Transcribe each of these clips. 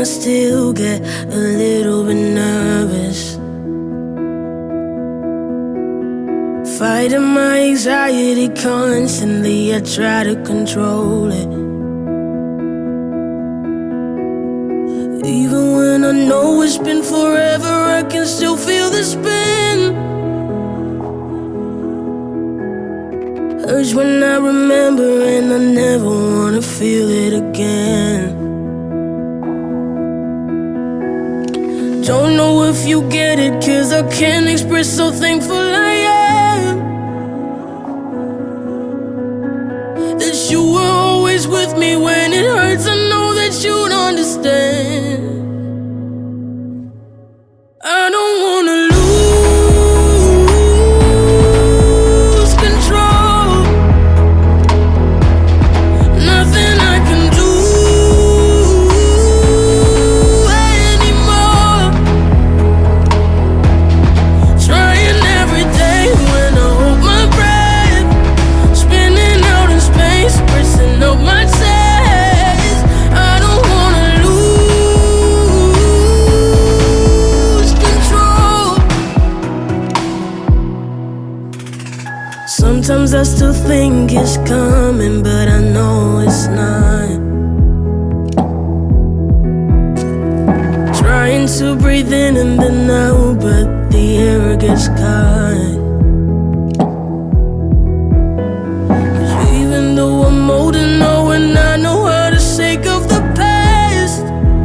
I still get a little bit nervous. Fighting my anxiety constantly, I try to control it. Even when I know it's been forever, I can still feel the spin. Hurts when I remember, and I never wanna feel it again. Don't know if you get it, 'cause I can't express how thankful I am that you were always with me when it hurts. I know that you'd understand. I don't wanna lose control. Nothing I can do anymore. Trying every day when I hold my breath, spinning out in space, pressing up my chest. I don't wanna lose control. Sometimes I still think it's coming, but I know it's not. Trying to breathe in and then out, but the air gets caught. 'Cause even though I'm older now and I know how to shake off the past,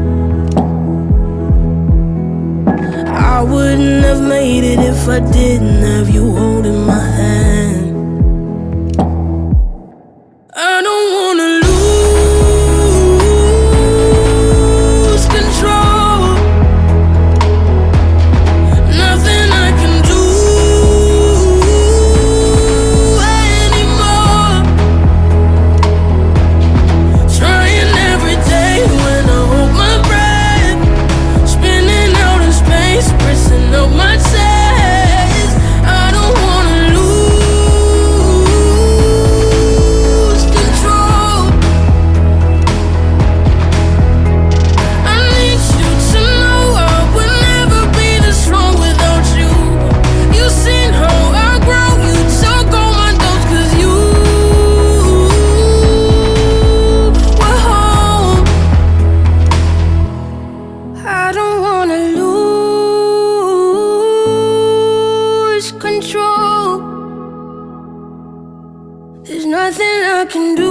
I wouldn't have made it if I didn't have you holding my hand. I don't wanna lose control. Nothing I can do anymore. Trying every day when I hold my breath, spinning out in space, pressing up my chest. I don't wanna lose control. I need you to know I would never be this strong without you. You've seen how I grow, you took all my doubts 'cause you were home. I don't wanna lose control. There's nothing I can do